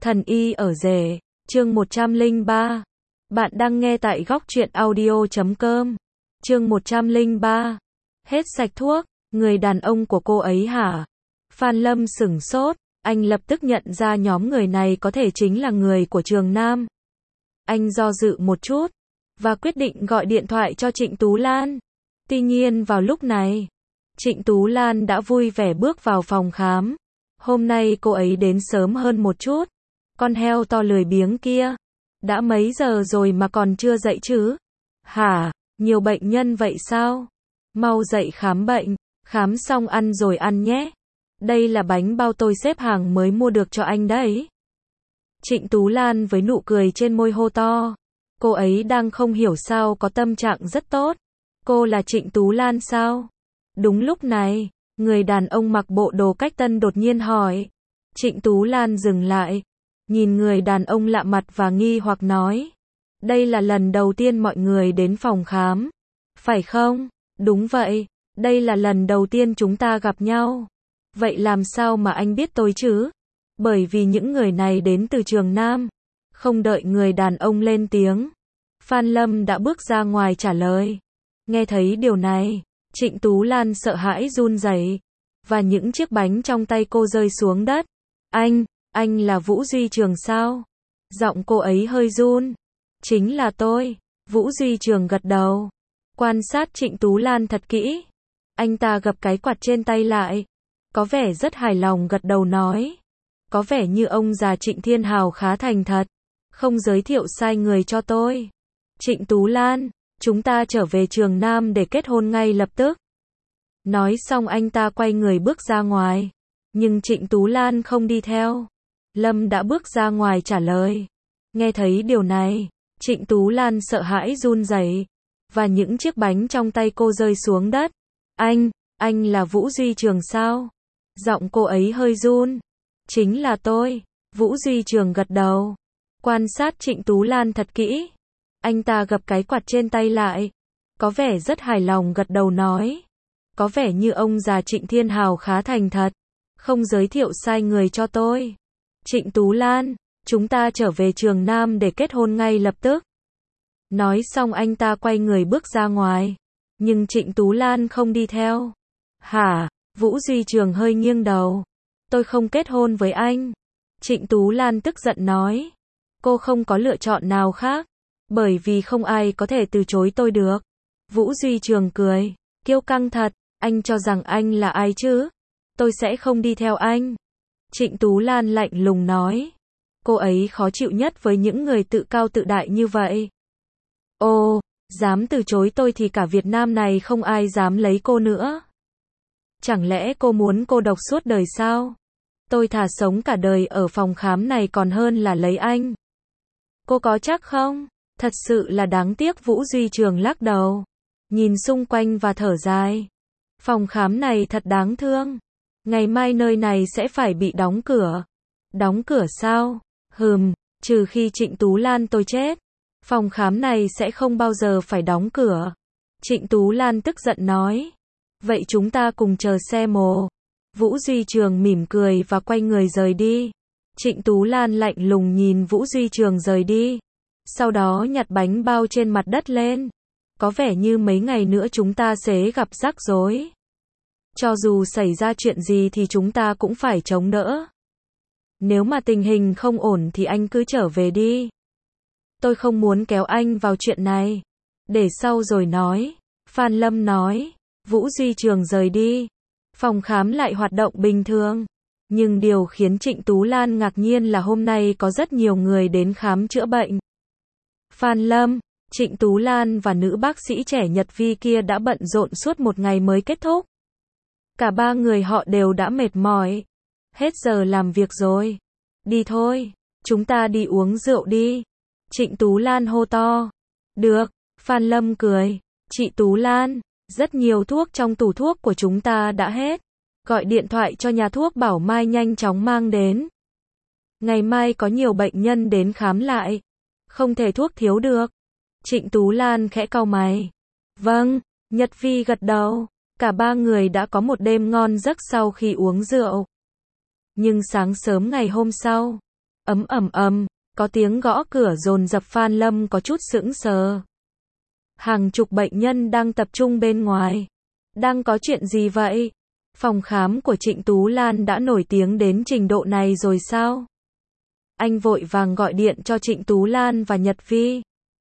Thần y ở rể, chương 103. Bạn đang nghe tại góc truyện audio.com. Chương 103. Hết sạch thuốc, người đàn ông của cô ấy hả? Phan Lâm sửng sốt, anh lập tức nhận ra nhóm người này có thể chính là người của Trường Nam. Anh do dự một chút, và quyết định gọi điện thoại cho Trịnh Tú Lan. Tuy nhiên vào lúc này, Trịnh Tú Lan đã vui vẻ bước vào phòng khám. Hôm nay cô ấy đến sớm hơn một chút. Con heo to lười biếng kia. Đã mấy giờ rồi mà còn chưa dậy chứ? Hả? Nhiều bệnh nhân vậy sao? Mau dậy khám bệnh. Khám xong ăn rồi ăn nhé. Đây là bánh bao tôi xếp hàng mới mua được cho anh đấy. Trịnh Tú Lan với nụ cười trên môi hô to. Cô ấy đang không hiểu sao có tâm trạng rất tốt. Cô là Trịnh Tú Lan sao? Đúng lúc này, người đàn ông mặc bộ đồ cách tân đột nhiên hỏi. Trịnh Tú Lan dừng lại, nhìn người đàn ông lạ mặt và nghi hoặc nói. Đây là lần đầu tiên mọi người đến phòng khám. Phải không? Đúng vậy, đây là lần đầu tiên chúng ta gặp nhau. Vậy làm sao mà anh biết tôi chứ? Bởi vì những người này đến từ Trường Nam. Không đợi người đàn ông lên tiếng, Phan Lâm đã bước ra ngoài trả lời. Nghe thấy điều này, Trịnh Tú Lan sợ hãi run rẩy, và những chiếc bánh trong tay cô rơi xuống đất. Anh là Vũ Duy Trường sao? Giọng cô ấy hơi run. Chính là tôi. Vũ Duy Trường gật đầu, quan sát Trịnh Tú Lan thật kỹ. Anh ta gập cái quạt trên tay lại, có vẻ rất hài lòng gật đầu nói. Có vẻ như ông già Trịnh Thiên Hào khá thành thật, không giới thiệu sai người cho tôi. Trịnh Tú Lan, chúng ta trở về Trường Nam để kết hôn ngay lập tức. Nói xong anh ta quay người bước ra ngoài, nhưng Trịnh Tú Lan không đi theo. Lâm đã bước ra ngoài trả lời. Nghe thấy điều này, Trịnh Tú Lan sợ hãi run rẩy, và những chiếc bánh trong tay cô rơi xuống đất. Anh là Vũ Duy Trường sao? Giọng cô ấy hơi run. Chính là tôi. Vũ Duy Trường gật đầu, quan sát Trịnh Tú Lan thật kỹ. Anh ta gập cái quạt trên tay lại, có vẻ rất hài lòng gật đầu nói. Có vẻ như ông già Trịnh Thiên Hào khá thành thật, không giới thiệu sai người cho tôi. Trịnh Tú Lan, chúng ta trở về Trường Nam để kết hôn ngay lập tức. Nói xong anh ta quay người bước ra ngoài, nhưng Trịnh Tú Lan không đi theo. Hả? Vũ Duy Trường hơi nghiêng đầu. Tôi không kết hôn với anh. Trịnh Tú Lan tức giận nói. Cô không có lựa chọn nào khác, bởi vì không ai có thể từ chối tôi được. Vũ Duy Trường cười, kiêu căng thật. Anh cho rằng anh là ai chứ? Tôi sẽ không đi theo anh. Trịnh Tú Lan lạnh lùng nói. Cô ấy khó chịu nhất với những người tự cao tự đại như vậy. Ồ, dám từ chối tôi thì cả Việt Nam này không ai dám lấy cô nữa. Chẳng lẽ cô muốn cô độc suốt đời sao? Tôi thà sống cả đời ở phòng khám này còn hơn là lấy anh. Cô có chắc không? Thật sự là đáng tiếc. Vũ Duy Trường lắc đầu, nhìn xung quanh và thở dài. Phòng khám này thật đáng thương. Ngày mai nơi này sẽ phải bị đóng cửa. Đóng cửa sao? Trừ khi Trịnh Tú Lan tôi chết, phòng khám này sẽ không bao giờ phải đóng cửa. Trịnh Tú Lan tức giận nói. Vậy chúng ta cùng chờ xe mồ. Vũ Duy Trường mỉm cười và quay người rời đi. Trịnh Tú Lan lạnh lùng nhìn Vũ Duy Trường rời đi, sau đó nhặt bánh bao trên mặt đất lên. Có vẻ như mấy ngày nữa chúng ta sẽ gặp rắc rối. Cho dù xảy ra chuyện gì thì chúng ta cũng phải chống đỡ. Nếu mà tình hình không ổn thì anh cứ trở về đi. Tôi không muốn kéo anh vào chuyện này. Để sau rồi nói. Phan Lâm nói. Vũ Duy Trường rời đi. Phòng khám lại hoạt động bình thường. Nhưng điều khiến Trịnh Tú Lan ngạc nhiên là hôm nay có rất nhiều người đến khám chữa bệnh. Phan Lâm, Trịnh Tú Lan và nữ bác sĩ trẻ Nhật Vi kia đã bận rộn suốt một ngày mới kết thúc. Cả ba người họ đều đã mệt mỏi. Hết giờ làm việc rồi. Đi thôi, chúng ta đi uống rượu đi. Trịnh Tú Lan hô to. Được, Phan Lâm cười. Chị Tú Lan, rất nhiều thuốc trong tủ thuốc của chúng ta đã hết. Gọi điện thoại cho nhà thuốc bảo mai nhanh chóng mang đến. Ngày mai có nhiều bệnh nhân đến khám lại. Không thể thuốc thiếu được. Trịnh Tú Lan khẽ cau mày. Vâng, Nhật Vi gật đầu. Cả ba người đã có một đêm ngon giấc sau khi uống rượu. Nhưng sáng sớm ngày hôm sau, Có tiếng gõ cửa dồn dập. Phan Lâm có chút sững sờ. Hàng chục bệnh nhân đang tập trung bên ngoài. Đang có chuyện gì vậy? Phòng khám của Trịnh Tú Lan đã nổi tiếng đến trình độ này rồi sao? Anh vội vàng gọi điện cho Trịnh Tú Lan và Nhật Vi.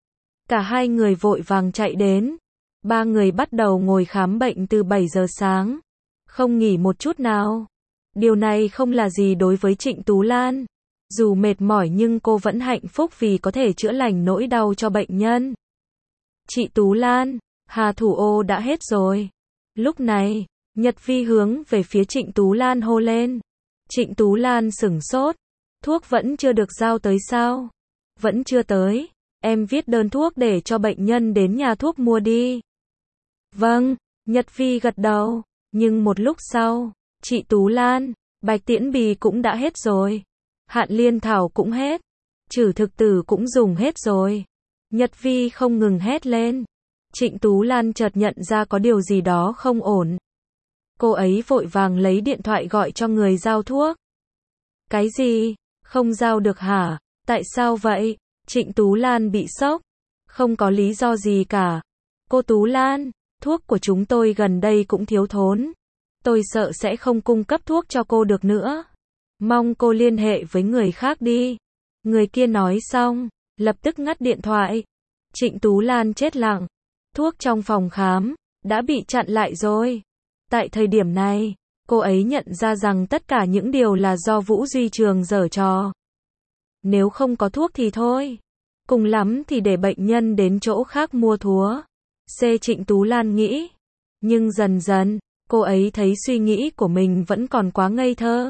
Cả hai người vội vàng chạy đến. Ba người bắt đầu ngồi khám bệnh từ 7 giờ sáng. Không nghỉ một chút nào. Điều này không là gì đối với Trịnh Tú Lan. Dù mệt mỏi nhưng cô vẫn hạnh phúc vì có thể chữa lành nỗi đau cho bệnh nhân. Chị Tú Lan, Hà thủ ô đã hết rồi. Lúc này, Nhật Vi hướng về phía Trịnh Tú Lan hô lên. Trịnh Tú Lan sửng sốt. Thuốc vẫn chưa được giao tới sao? Vẫn chưa tới. Em viết đơn thuốc để cho bệnh nhân đến nhà thuốc mua đi. Vâng, Nhật Vi gật đầu. Nhưng một lúc sau, chị Tú Lan, Bạch Tiễn Bì cũng đã hết rồi. Hạn Liên Thảo cũng hết. Trừ thực tử cũng dùng hết rồi. Nhật Vi không ngừng hét lên. Trịnh Tú Lan chợt nhận ra có điều gì đó không ổn. Cô ấy vội vàng lấy điện thoại gọi cho người giao thuốc. Cái gì? Không giao được hả? Tại sao vậy? Trịnh Tú Lan bị sốc. Không có lý do gì cả. Cô Tú Lan, thuốc của chúng tôi gần đây cũng thiếu thốn. Tôi sợ sẽ không cung cấp thuốc cho cô được nữa. Mong cô liên hệ với người khác đi. Người kia nói xong, lập tức ngắt điện thoại. Trịnh Tú Lan chết lặng. Thuốc trong phòng khám đã bị chặn lại rồi. Tại thời điểm này, cô ấy nhận ra rằng tất cả những điều là do Vũ Duy Trường giở trò. Nếu không có thuốc thì thôi. Cùng lắm thì để bệnh nhân đến chỗ khác mua thuốc. Trịnh Tú Lan nghĩ. Nhưng dần dần, cô ấy thấy suy nghĩ của mình vẫn còn quá ngây thơ.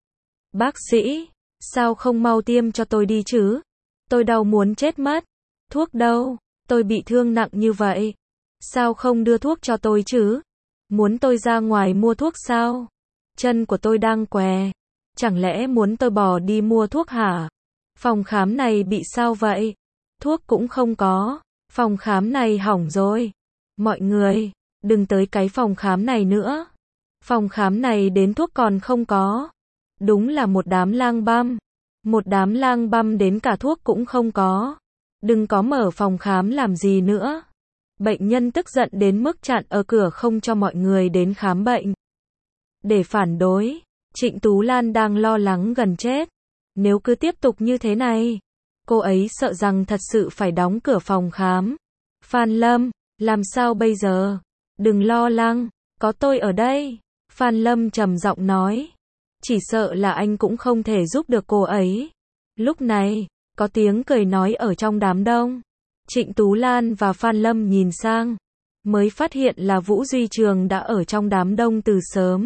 Bác sĩ, sao không mau tiêm cho tôi đi chứ? Tôi đau muốn chết mất. Thuốc đâu? Tôi bị thương nặng như vậy. Sao không đưa thuốc cho tôi chứ? Muốn tôi ra ngoài mua thuốc sao? Chân của tôi đang què. Chẳng lẽ muốn tôi bỏ đi mua thuốc hả? Phòng khám này bị sao vậy? Thuốc cũng không có. Phòng khám này hỏng rồi. Mọi người, đừng tới cái phòng khám này nữa. Phòng khám này đến thuốc còn không có. Đúng là một đám lang băm. Một đám lang băm đến cả thuốc cũng không có. Đừng có mở phòng khám làm gì nữa. Bệnh nhân tức giận đến mức chặn ở cửa không cho mọi người đến khám bệnh. Để phản đối, Trịnh Tú Lan đang lo lắng gần chết. Nếu cứ tiếp tục như thế này, cô ấy sợ rằng thật sự phải đóng cửa phòng khám. Phan Lâm, làm sao bây giờ? Đừng lo lắng, có tôi ở đây. Phan Lâm trầm giọng nói. Chỉ sợ là anh cũng không thể giúp được cô ấy. Lúc này, có tiếng cười nói ở trong đám đông. Trịnh Tú Lan và Phan Lâm nhìn sang, mới phát hiện là Vũ Duy Trường đã ở trong đám đông từ sớm.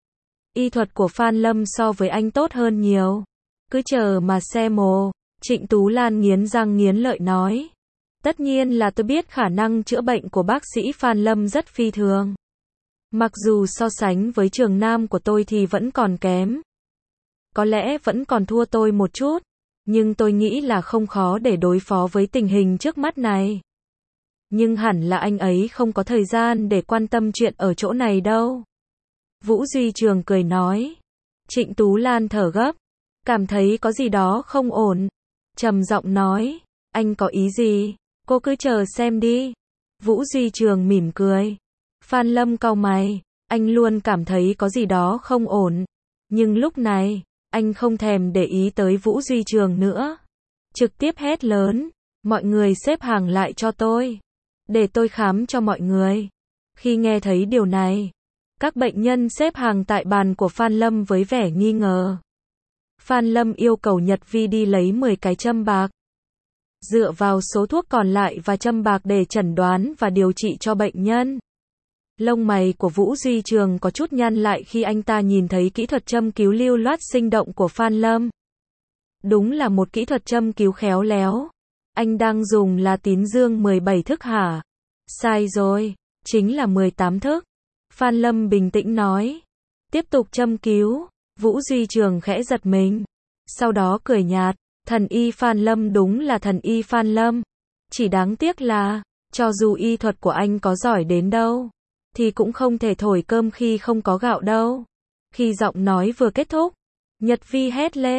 Y thuật của Phan Lâm so với anh tốt hơn nhiều. Cứ chờ mà xem ồ. Trịnh Tú Lan nghiến răng nghiến lợi nói. Tất nhiên là tôi biết khả năng chữa bệnh của bác sĩ Phan Lâm rất phi thường. Mặc dù so sánh với Trường Nam của tôi thì vẫn còn kém. Có lẽ vẫn còn thua tôi một chút. Nhưng tôi nghĩ là không khó để đối phó với tình hình trước mắt này. Nhưng hẳn là anh ấy không có thời gian để quan tâm chuyện ở chỗ này đâu. Vũ Duy Trường cười nói. Trịnh Tú Lan thở gấp. Cảm thấy có gì đó không ổn. Trầm giọng nói. Anh có ý gì? Cô cứ chờ xem đi. Vũ Duy Trường mỉm cười. Phan Lâm cau mày. Anh luôn cảm thấy có gì đó không ổn. Nhưng lúc này, anh không thèm để ý tới Vũ Duy Trường nữa. Trực tiếp hét lớn. Mọi người xếp hàng lại cho tôi. Để tôi khám cho mọi người. Khi nghe thấy điều này, các bệnh nhân xếp hàng tại bàn của Phan Lâm với vẻ nghi ngờ. Phan Lâm yêu cầu Nhật Vi đi lấy 10 cái châm bạc. Dựa vào số thuốc còn lại và châm bạc để chẩn đoán và điều trị cho bệnh nhân. Lông mày của Vũ Duy Trường có chút nhăn lại khi anh ta nhìn thấy kỹ thuật châm cứu lưu loát sinh động của Phan Lâm. Đúng là một kỹ thuật châm cứu khéo léo. Anh đang dùng là tín dương 17 thức hả? Sai rồi, chính là 18 thức. Phan Lâm bình tĩnh nói. Tiếp tục châm cứu. Vũ Duy Trường khẽ giật mình. Sau đó cười nhạt. Thần y Phan Lâm đúng là thần y Phan Lâm. Chỉ đáng tiếc là, cho dù y thuật của anh có giỏi đến đâu, thì cũng không thể thổi cơm khi không có gạo đâu. Khi giọng nói vừa kết thúc, Nhật Vi hét lên.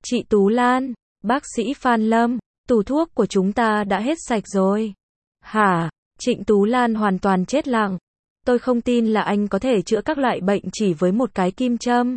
Chị Tú Lan, bác sĩ Phan Lâm, tủ thuốc của chúng ta đã hết sạch rồi. Hả? Trịnh Tú Lan hoàn toàn chết lặng. Tôi không tin là anh có thể chữa các loại bệnh chỉ với một cái kim châm.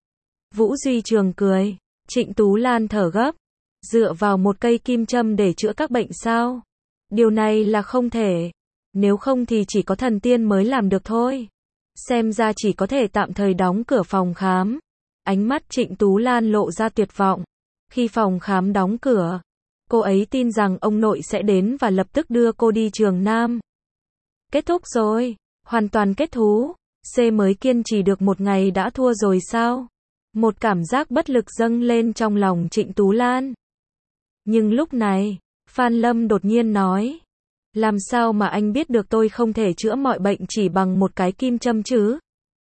Vũ Duy Trường cười. Trịnh Tú Lan thở gấp. Dựa vào một cây kim châm để chữa các bệnh sao? Điều này là không thể. Nếu không thì chỉ có thần tiên mới làm được thôi. Xem ra chỉ có thể tạm thời đóng cửa phòng khám. Ánh mắt Trịnh Tú Lan lộ ra tuyệt vọng. Khi phòng khám đóng cửa, cô ấy tin rằng ông nội sẽ đến và lập tức đưa cô đi Trường Nam. Kết thúc rồi, hoàn toàn kết thúc. C mới kiên trì được một ngày đã thua rồi sao? Một cảm giác bất lực dâng lên trong lòng Trịnh Tú Lan. Nhưng lúc này, Phan Lâm đột nhiên nói. Làm sao mà anh biết được tôi không thể chữa mọi bệnh chỉ bằng một cái kim châm chứ?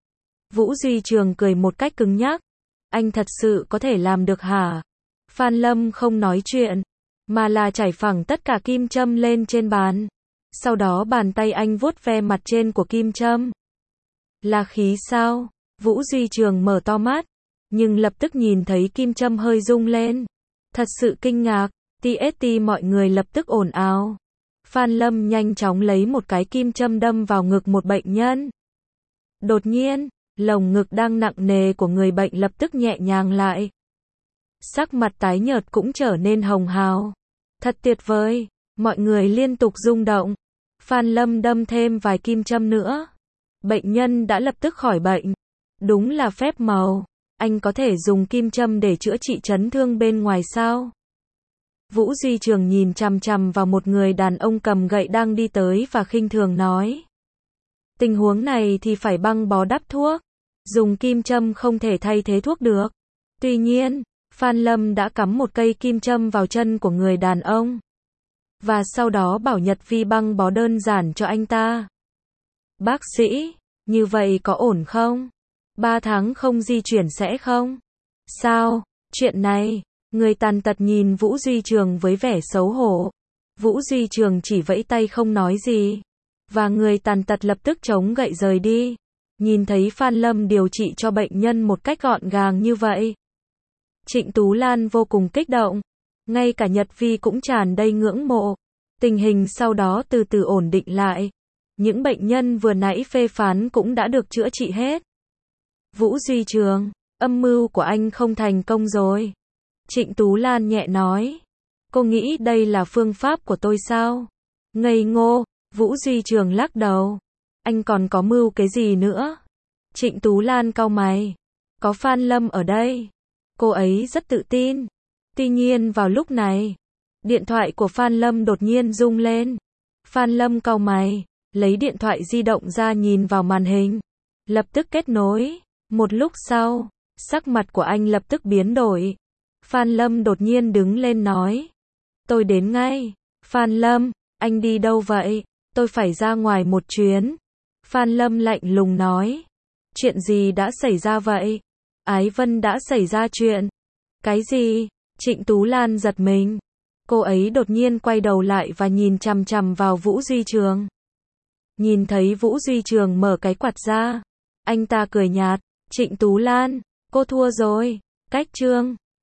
Vũ Duy Trường cười một cách cứng nhắc. Anh thật sự có thể làm được hả? Phan Lâm không nói chuyện, mà là trải phẳng tất cả kim châm lên trên bàn. Sau đó bàn tay anh vuốt ve mặt trên của kim châm. Là khí sao? Vũ Duy Trường mở to mắt, nhưng lập tức nhìn thấy kim châm hơi rung lên. Thật sự kinh ngạc, TST mọi người lập tức ồn ào. Phan Lâm nhanh chóng lấy một cái kim châm đâm vào ngực một bệnh nhân. Đột nhiên, lồng ngực đang nặng nề của người bệnh lập tức nhẹ nhàng lại. Sắc mặt tái nhợt cũng trở nên hồng hào. Thật tuyệt vời, mọi người liên tục rung động. Phan Lâm đâm thêm vài kim châm nữa. Bệnh nhân đã lập tức khỏi bệnh. Đúng là phép màu. Anh có thể dùng kim châm để chữa trị chấn thương bên ngoài sao? Vũ Duy Trường nhìn chằm chằm vào một người đàn ông cầm gậy đang đi tới và khinh thường nói. Tình huống này thì phải băng bó đắp thuốc. Dùng kim châm không thể thay thế thuốc được. Tuy nhiên, Phan Lâm đã cắm một cây kim châm vào chân của người đàn ông. Và sau đó bảo Nhật Vi băng bó đơn giản cho anh ta. Bác sĩ, như vậy có ổn không? 3 tháng không di chuyển sẽ không? Sao? Chuyện này, người tàn tật nhìn Vũ Duy Trường với vẻ xấu hổ. Vũ Duy Trường chỉ vẫy tay không nói gì. Và người tàn tật lập tức chống gậy rời đi. Nhìn thấy Phan Lâm điều trị cho bệnh nhân một cách gọn gàng như vậy. Trịnh Tú Lan vô cùng kích động. Ngay cả Nhật Vi cũng tràn đầy ngưỡng mộ. Tình hình sau đó từ từ ổn định lại. Những bệnh nhân vừa nãy phê phán cũng đã được chữa trị hết. Vũ Duy Trường, âm mưu của anh không thành công rồi. Trịnh Tú Lan nhẹ nói. Cô nghĩ đây là phương pháp của tôi sao? Ngây ngô, Vũ Duy Trường lắc đầu. Anh còn có mưu cái gì nữa? Trịnh Tú Lan cau mày. Có Phan Lâm ở đây. Cô ấy rất tự tin. Tuy nhiên vào lúc này, điện thoại của Phan Lâm đột nhiên rung lên. Phan Lâm cau mày, lấy điện thoại di động ra nhìn vào màn hình. Lập tức kết nối. Một lúc sau, sắc mặt của anh lập tức biến đổi. Phan Lâm đột nhiên đứng lên nói. Tôi đến ngay. Phan Lâm, anh đi đâu vậy? Tôi phải ra ngoài một chuyến. Phan Lâm lạnh lùng nói. Chuyện gì đã xảy ra vậy? Ái Vân đã xảy ra chuyện. Cái gì? Trịnh Tú Lan giật mình. Cô ấy đột nhiên quay đầu lại và nhìn chằm chằm vào Vũ Duy Trường. Nhìn thấy Vũ Duy Trường mở cái quạt ra. Anh ta cười nhạt. Trịnh Tú Lan, cô thua rồi. Cách chương